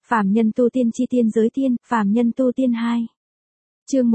Phàm nhân tu tiên chi tiên giới tiên, phàm nhân tu tiên 2. Chương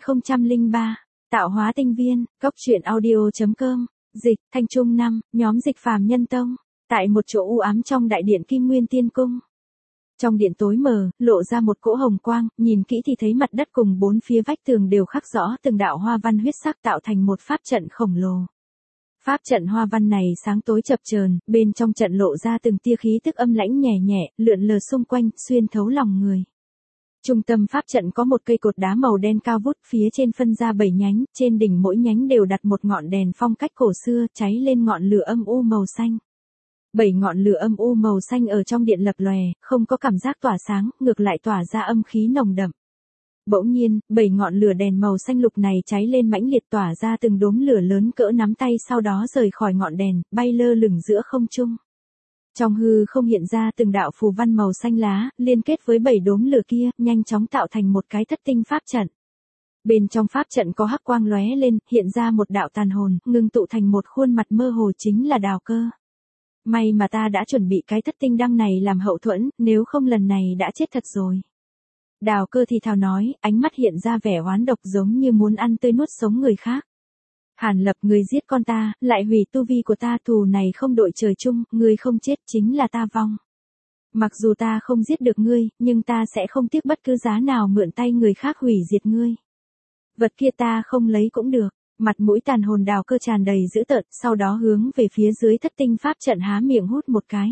1003, tạo hóa tinh viên, góc truyện audio.com, dịch, Thanh Trung năm, nhóm dịch phàm nhân tông, tại một chỗ u ám trong đại điện Kim Nguyên Tiên Cung. Trong điện tối mờ, lộ ra một cỗ hồng quang, nhìn kỹ thì thấy mặt đất cùng bốn phía vách tường đều khắc rõ từng đạo hoa văn huyết sắc tạo thành một pháp trận khổng lồ. Pháp trận hoa văn này sáng tối chập chờn, bên trong trận lộ ra từng tia khí tức âm lãnh nhẹ nhẹ, lượn lờ xung quanh, xuyên thấu lòng người. Trung tâm pháp trận có một cây cột đá màu đen cao vút, phía trên phân ra 7 nhánh, trên đỉnh mỗi nhánh đều đặt một ngọn đèn phong cách cổ xưa, cháy lên ngọn lửa âm u màu xanh. 7 ngọn lửa âm u màu xanh ở trong điện lập lòe, không có cảm giác tỏa sáng, ngược lại tỏa ra âm khí nồng đậm. Bỗng nhiên, 7 ngọn lửa đèn màu xanh lục này cháy lên mãnh liệt tỏa ra từng đốm lửa lớn cỡ nắm tay, sau đó rời khỏi ngọn đèn, bay lơ lửng giữa không trung. Trong hư không hiện ra từng đạo phù văn màu xanh lá, liên kết với 7 đốm lửa kia, nhanh chóng tạo thành một cái thất tinh pháp trận. Bên trong pháp trận có hắc quang lóe lên, hiện ra một đạo tàn hồn, ngưng tụ thành một khuôn mặt mơ hồ, chính là Đào Cơ. May mà ta đã chuẩn bị cái thất tinh đăng này làm hậu thuẫn, nếu không lần này đã chết thật rồi. Đào Cơ thì thào nói, ánh mắt hiện ra vẻ oán độc giống như muốn ăn tươi nuốt sống người khác. Hàn Lập, người giết con ta, lại hủy tu vi của ta, thù này không đội trời chung, người không chết chính là ta vong. Mặc dù ta không giết được ngươi, nhưng ta sẽ không tiếc bất cứ giá nào mượn tay người khác hủy diệt ngươi. Vật kia ta không lấy cũng được. Mặt mũi tàn hồn Đào Cơ tràn đầy dữ tợn, sau đó hướng về phía dưới thất tinh pháp trận há miệng hút một cái.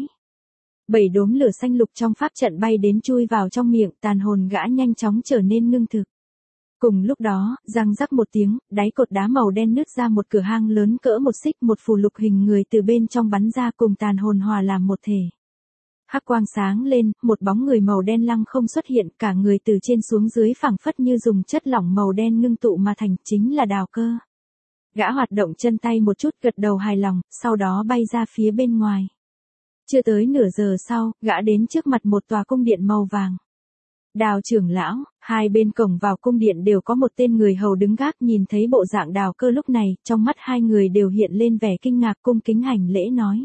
7 đốm lửa xanh lục trong pháp trận bay đến chui vào trong miệng, tàn hồn gã nhanh chóng trở nên ngưng thực. Cùng lúc đó, răng rắc một tiếng, đáy cột đá màu đen nứt ra một cửa hang lớn cỡ một xích, một phù lục hình người từ bên trong bắn ra cùng tàn hồn hòa làm một thể. Hắc quang sáng lên, một bóng người màu đen lăng không xuất hiện, cả người từ trên xuống dưới phảng phất như dùng chất lỏng màu đen ngưng tụ mà thành, chính là Đào Cơ. Gã hoạt động chân tay một chút, gật đầu hài lòng, sau đó bay ra phía bên ngoài. Chưa tới nửa giờ sau, gã đến trước mặt một tòa cung điện màu vàng. Đào trưởng lão, hai bên cổng vào cung điện đều có một tên người hầu đứng gác, nhìn thấy bộ dạng Đào Cơ lúc này, trong mắt hai người đều hiện lên vẻ kinh ngạc, cung kính hành lễ nói.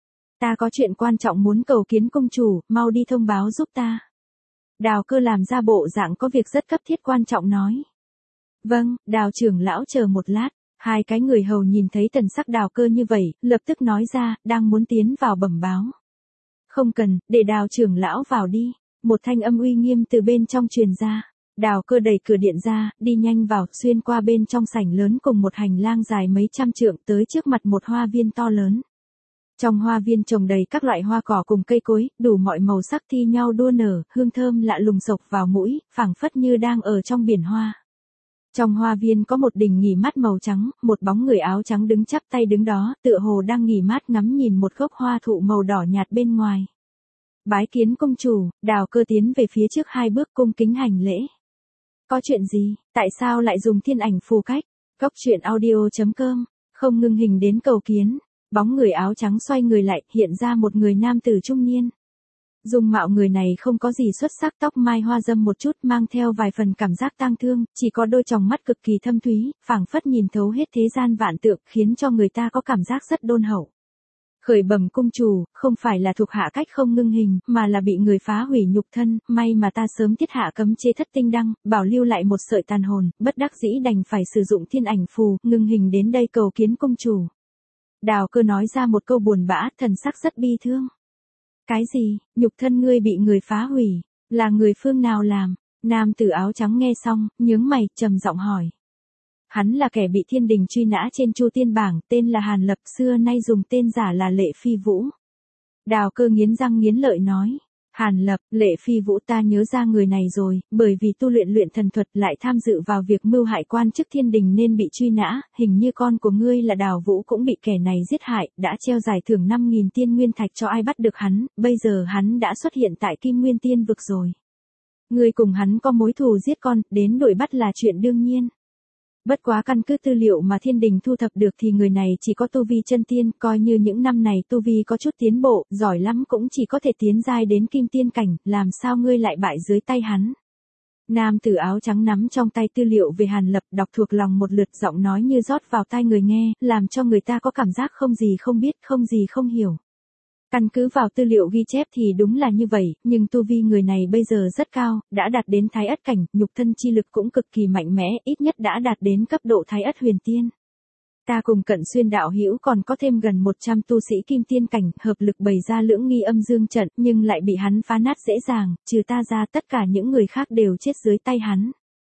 Ta có chuyện quan trọng muốn cầu kiến công chủ, mau đi thông báo giúp ta. Đào Cơ làm ra bộ dạng có việc rất cấp thiết quan trọng nói. Vâng, Đào trưởng lão chờ một lát. Hai cái người hầu nhìn thấy thần sắc Đào Cơ như vậy, lập tức nói ra, đang muốn tiến vào bẩm báo. Không cần, để Đào trưởng lão vào đi. Một thanh âm uy nghiêm từ bên trong truyền ra. Đào Cơ đẩy cửa điện ra, đi nhanh vào, xuyên qua bên trong sảnh lớn cùng một hành lang dài mấy trăm trượng tới trước mặt một hoa viên to lớn. Trong hoa viên trồng đầy các loại hoa cỏ cùng cây cối, đủ mọi màu sắc thi nhau đua nở, hương thơm lạ lùng xộc vào mũi, phảng phất như đang ở trong biển hoa. Trong hoa viên có một đình nghỉ mát màu trắng, một bóng người áo trắng đứng chắp tay đứng đó, tựa hồ đang nghỉ mát ngắm nhìn một gốc hoa thụ màu đỏ nhạt bên ngoài. Bái kiến công chủ, Đào Cơ tiến về phía trước 2 bước cung kính hành lễ. Có chuyện gì, tại sao lại dùng thiên ảnh phù cách? Góc truyện audio.com, không ngưng hình đến cầu kiến. Bóng người áo trắng xoay người lại, hiện ra một người nam tử trung niên. Dung mạo người này không có gì xuất sắc, tóc mai hoa râm một chút, mang theo vài phần cảm giác tang thương, chỉ có đôi tròng mắt cực kỳ thâm thúy, phảng phất nhìn thấu hết thế gian vạn tượng, khiến cho người ta có cảm giác rất đôn hậu. Khởi bẩm cung chủ, không phải là thuộc hạ cách không ngưng hình, mà là bị người phá hủy nhục thân, may mà ta sớm thiết hạ cấm chế thất tinh đăng, bảo lưu lại một sợi tàn hồn, bất đắc dĩ đành phải sử dụng thiên ảnh phù, ngưng hình đến đây cầu kiến cung chủ. Đào Cơ nói ra một câu buồn bã, thần sắc rất bi thương. Cái gì, nhục thân ngươi bị người phá hủy, là người phương nào làm? Nam tử áo trắng nghe xong, nhướng mày, trầm giọng hỏi. Hắn là kẻ bị thiên đình truy nã trên Chu Tiên bảng, tên là Hàn Lập, xưa nay dùng tên giả là Lệ Phi Vũ. Đào Cơ nghiến răng nghiến lợi nói. Hàn Lập, Lệ Phi Vũ, ta nhớ ra người này rồi, bởi vì tu luyện thần thuật lại tham dự vào việc mưu hại quan chức thiên đình nên bị truy nã, hình như con của ngươi là Đào Vũ cũng bị kẻ này giết hại, đã treo giải thưởng 5.000 tiên nguyên thạch cho ai bắt được hắn, bây giờ hắn đã xuất hiện tại Kim Nguyên Tiên vực rồi. Ngươi cùng hắn có mối thù giết con, đến đuổi bắt là chuyện đương nhiên. Bất quá căn cứ tư liệu mà thiên đình thu thập được thì người này chỉ có tu vi chân tiên, coi như những năm này tu vi có chút tiến bộ, giỏi lắm cũng chỉ có thể tiến giai đến kim tiên cảnh, làm sao ngươi lại bại dưới tay hắn. Nam tử áo trắng nắm trong tay tư liệu về Hàn Lập, đọc thuộc lòng một lượt, giọng nói như rót vào tai người nghe, làm cho người ta có cảm giác không gì không biết, không gì không hiểu. Căn cứ vào tư liệu ghi chép thì đúng là như vậy, nhưng tu vi người này bây giờ rất cao, đã đạt đến thái ất cảnh, nhục thân chi lực cũng cực kỳ mạnh mẽ, ít nhất đã đạt đến cấp độ thái ất huyền tiên. Ta cùng Cận Xuyên đạo hữu còn có thêm gần 100 tu sĩ kim tiên cảnh, hợp lực bày ra lưỡng nghi âm dương trận, nhưng lại bị hắn phá nát dễ dàng, trừ ta ra tất cả những người khác đều chết dưới tay hắn.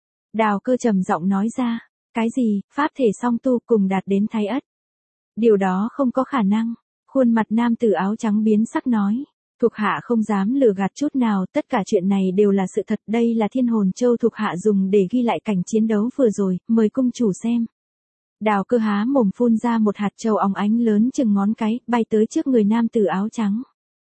Đào Cơ trầm giọng nói ra, cái gì, pháp thể song tu cùng đạt đến thái ất? Điều đó không có khả năng. Khuôn mặt nam tử áo trắng biến sắc nói. Thuộc hạ không dám lừa gạt chút nào, tất cả chuyện này đều là sự thật, đây là thiên hồn châu thuộc hạ dùng để ghi lại cảnh chiến đấu vừa rồi, mời cung chủ xem. Đào Cơ há mồm phun ra một hạt châu óng ánh lớn chừng ngón cái, bay tới trước người nam tử áo trắng.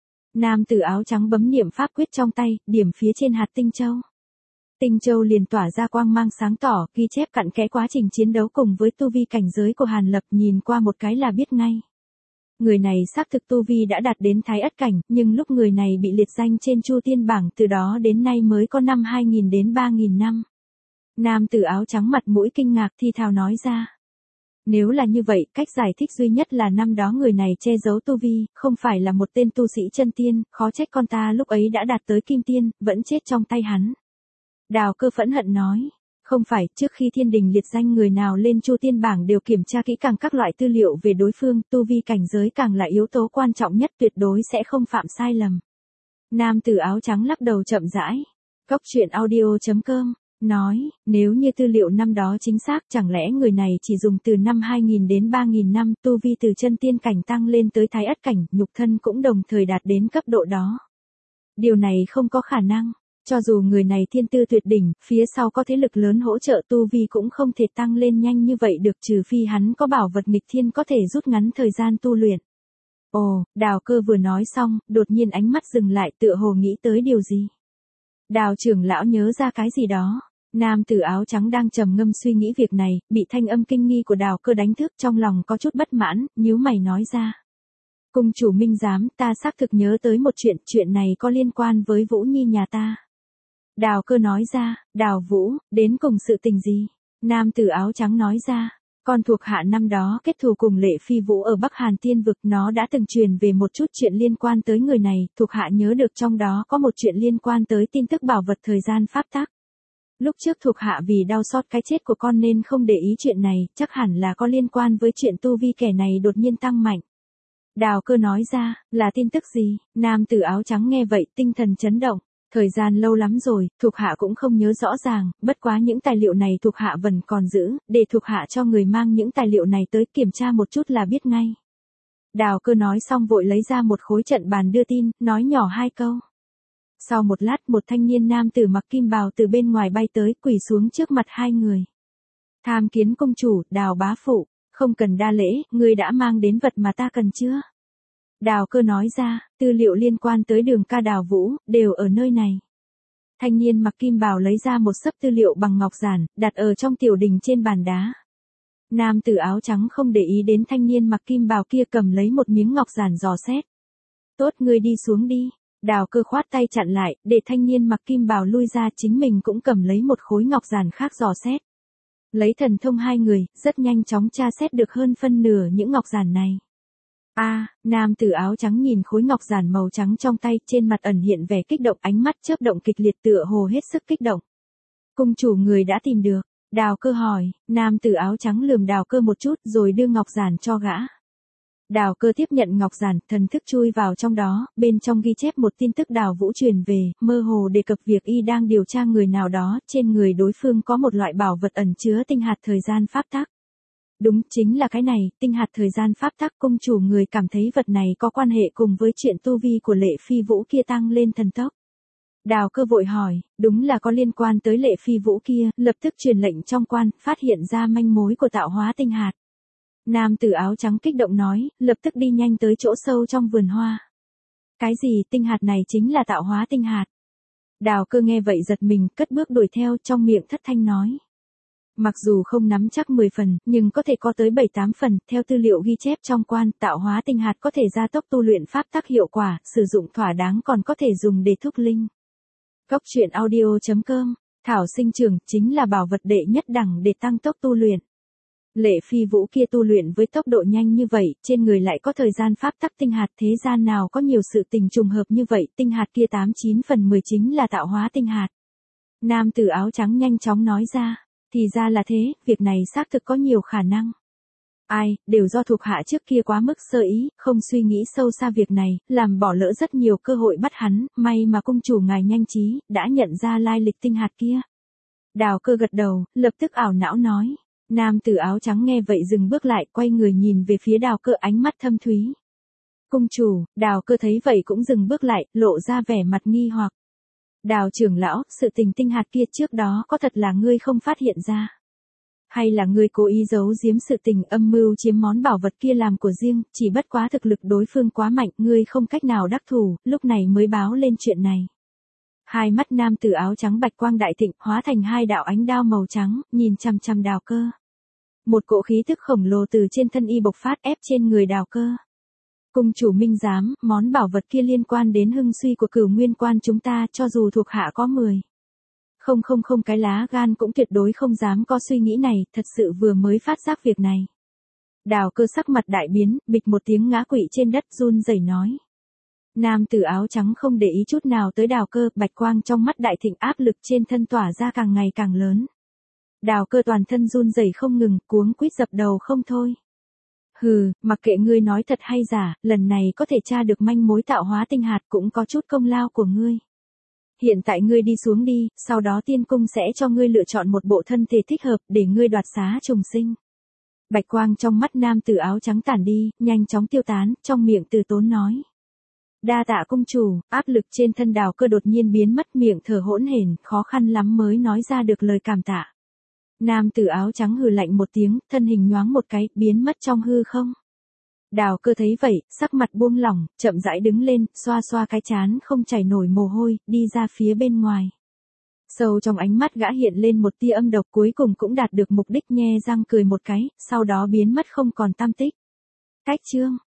Nam tử áo trắng bấm niệm pháp quyết trong tay, điểm phía trên hạt tinh châu. Tinh châu liền tỏa ra quang mang sáng tỏ, ghi chép cặn kẽ quá trình chiến đấu cùng với tu vi cảnh giới của Hàn Lập, nhìn qua một cái là biết ngay. Người này xác thực tu vi đã đạt đến thái ất cảnh, nhưng lúc người này bị liệt danh trên Chu Tiên bảng, từ đó đến nay mới có năm 2000 đến 3000 năm. Nam tử áo trắng mặt mũi kinh ngạc thi thào nói ra. Nếu là như vậy, cách giải thích duy nhất là năm đó người này che giấu tu vi, không phải là một tên tu sĩ chân tiên, khó trách con ta lúc ấy đã đạt tới kim tiên, vẫn chết trong tay hắn. Đào Cơ phẫn hận nói. Không phải, trước khi thiên đình liệt danh người nào lên Chu Tiên bảng đều kiểm tra kỹ càng các loại tư liệu về đối phương, tu vi cảnh giới càng là yếu tố quan trọng nhất, tuyệt đối sẽ không phạm sai lầm. Nam tử áo trắng lắc đầu chậm rãi. Cốc truyện audio.com nói, nếu như tư liệu năm đó chính xác, chẳng lẽ người này chỉ dùng từ năm 2000 đến 3000 năm, tu vi từ chân tiên cảnh tăng lên tới thái ất cảnh, nhục thân cũng đồng thời đạt đến cấp độ đó. Điều này không có khả năng. Cho dù người này thiên tư tuyệt đỉnh, phía sau có thế lực lớn hỗ trợ, tu vi cũng không thể tăng lên nhanh như vậy được, trừ phi hắn có bảo vật nghịch thiên có thể rút ngắn thời gian tu luyện. Ồ, Đào Cơ vừa nói xong, đột nhiên ánh mắt dừng lại, tựa hồ nghĩ tới điều gì. Đào trưởng lão nhớ ra cái gì đó. Nam tử áo trắng đang trầm ngâm suy nghĩ việc này, bị thanh âm kinh nghi của Đào Cơ đánh thức, trong lòng có chút bất mãn, nhíu mày nói ra. Cung chủ minh giám, ta xác thực nhớ tới một chuyện này có liên quan với Vũ Nhi nhà ta. Đào Cơ nói ra, Đào Vũ, đến cùng sự tình gì? Nam tử áo trắng nói ra, con thuộc hạ năm đó kết thù cùng Lệ Phi Vũ ở Bắc Hàn Tiên Vực, nó đã từng truyền về một chút chuyện liên quan tới người này, thuộc hạ nhớ được trong đó có một chuyện liên quan tới tin tức bảo vật thời gian pháp tắc. Lúc trước thuộc hạ vì đau xót cái chết của con nên không để ý chuyện này, chắc hẳn là có liên quan với chuyện tu vi kẻ này đột nhiên tăng mạnh. Đào Cơ nói ra, là tin tức gì? Nam tử áo trắng nghe vậy, tinh thần chấn động. Thời gian lâu lắm rồi, thuộc hạ cũng không nhớ rõ ràng, bất quá những tài liệu này thuộc hạ vẫn còn giữ, để thuộc hạ cho người mang những tài liệu này tới kiểm tra một chút là biết ngay. Đào Cơ nói xong vội lấy ra một khối trận bàn đưa tin, nói nhỏ hai câu. Sau một lát, một thanh niên nam tử mặc kim bào từ bên ngoài bay tới, quỳ xuống trước mặt hai người. Tham kiến công chủ, Đào bá phụ, không cần đa lễ, ngươi đã mang đến vật mà ta cần chưa? Đào Cơ nói ra, tư liệu liên quan tới Đường ca Đào Vũ, đều ở nơi này. Thanh niên mặc kim bào lấy ra một xấp tư liệu bằng ngọc giản, đặt ở trong tiểu đình trên bàn đá. Nam tử áo trắng không để ý đến thanh niên mặc kim bào kia, cầm lấy một miếng ngọc giản dò xét. Tốt, ngươi đi xuống đi. Đào Cơ khoát tay chặn lại, để thanh niên mặc kim bào lui ra, chính mình cũng cầm lấy một khối ngọc giản khác dò xét. Lấy thần thông hai người, rất nhanh chóng tra xét được hơn phân nửa những ngọc giản này. Nam tử áo trắng nhìn khối ngọc giản màu trắng trong tay, trên mặt ẩn hiện vẻ kích động, ánh mắt chớp động kịch liệt, tựa hồ hết sức kích động. Cung chủ người đã tìm được? Đào Cơ hỏi. Nam tử áo trắng lườm Đào Cơ một chút rồi đưa ngọc giản cho gã. Đào Cơ tiếp nhận ngọc giản, thần thức chui vào trong đó, bên trong ghi chép một tin tức Đào Vũ truyền về, mơ hồ đề cập việc y đang điều tra người nào đó, trên người đối phương có một loại bảo vật ẩn chứa tinh hạt thời gian pháp tắc. Đúng, chính là cái này, tinh hạt thời gian pháp tắc. Cung chủ người cảm thấy vật này có quan hệ cùng với chuyện tu vi của Lệ Phi Vũ kia tăng lên thần tốc. Đào Cơ vội hỏi, đúng là có liên quan tới Lệ Phi Vũ kia, lập tức truyền lệnh trong quan, phát hiện ra manh mối của tạo hóa tinh hạt. Nam tử áo trắng kích động nói, lập tức đi nhanh tới chỗ sâu trong vườn hoa. Cái gì, tinh hạt này chính là tạo hóa tinh hạt? Đào Cơ nghe vậy giật mình, cất bước đuổi theo, trong miệng thất thanh nói. Mặc dù không nắm chắc 10 phần, nhưng có thể có tới 7-8 phần, theo tư liệu ghi chép trong quan, tạo hóa tinh hạt có thể gia tốc tu luyện pháp tắc hiệu quả, sử dụng thỏa đáng còn có thể dùng để thúc linh. Cốc truyện audio.com, thảo sinh trưởng, chính là bảo vật đệ nhất đẳng để tăng tốc tu luyện. Lệ Phi Vũ kia tu luyện với tốc độ nhanh như vậy, trên người lại có thời gian pháp tắc tinh hạt, thế gian nào có nhiều sự tình trùng hợp như vậy, tinh hạt kia 89 phần 10 chính là tạo hóa tinh hạt. Nam tử áo trắng nhanh chóng nói ra, thì ra là thế, việc này xác thực có nhiều khả năng. Ai, đều do thuộc hạ trước kia quá mức sơ ý, không suy nghĩ sâu xa việc này, làm bỏ lỡ rất nhiều cơ hội bắt hắn, may mà cung chủ ngài nhanh trí, đã nhận ra lai lịch tinh hạt kia. Đào Cơ gật đầu, lập tức ảo não nói. Nam tử áo trắng nghe vậy dừng bước lại, quay người nhìn về phía Đào Cơ, ánh mắt thâm thúy. Cung chủ, Đào Cơ thấy vậy cũng dừng bước lại, lộ ra vẻ mặt nghi hoặc. Đào trưởng lão, sự tình tinh hạt kia trước đó có thật là ngươi không phát hiện ra? Hay là ngươi cố ý giấu giếm sự tình, âm mưu chiếm món bảo vật kia làm của riêng, chỉ bất quá thực lực đối phương quá mạnh, ngươi không cách nào đắc thủ, lúc này mới báo lên chuyện này. Hai mắt nam tử áo trắng bạch quang đại thịnh, hóa thành hai đạo ánh đao màu trắng, nhìn chằm chằm Đào Cơ. Một cỗ khí tức khổng lồ từ trên thân y bộc phát, ép trên người Đào Cơ. Cung chủ minh giám, món bảo vật kia liên quan đến hưng suy của Cửu Nguyên Quan chúng ta, cho dù thuộc hạ có 10. Không cái lá gan cũng tuyệt đối không dám có suy nghĩ này, thật sự vừa mới phát giác việc này. Đào Cơ sắc mặt đại biến, bịch một tiếng ngã quỵ trên đất, run rẩy nói. Nam tử áo trắng không để ý chút nào tới Đào Cơ, bạch quang trong mắt đại thịnh, áp lực trên thân tỏa ra càng ngày càng lớn. Đào Cơ toàn thân run rẩy không ngừng, cuống quýt dập đầu không thôi. Hừ, mặc kệ ngươi nói thật hay giả, lần này có thể tra được manh mối tạo hóa tinh hạt cũng có chút công lao của ngươi. Hiện tại ngươi đi xuống đi, sau đó tiên cung sẽ cho ngươi lựa chọn một bộ thân thể thích hợp để ngươi đoạt xá trùng sinh. Bạch quang trong mắt nam tử áo trắng tản đi, nhanh chóng tiêu tán, trong miệng từ tốn nói. Đa tạ cung chủ, áp lực trên thân Đào Cơ đột nhiên biến mất, miệng thở hỗn hển, khó khăn lắm mới nói ra được lời cảm tạ. Nam tử áo trắng hừ lạnh một tiếng, thân hình nhoáng một cái, biến mất trong hư không. Đào Cơ thấy vậy, sắc mặt buông lỏng, chậm rãi đứng lên, xoa xoa cái trán không chảy nổi mồ hôi, đi ra phía bên ngoài. Sâu trong ánh mắt gã hiện lên một tia âm độc, cuối cùng cũng đạt được mục đích, nhe răng cười một cái, sau đó biến mất không còn tăm tích. Cách chương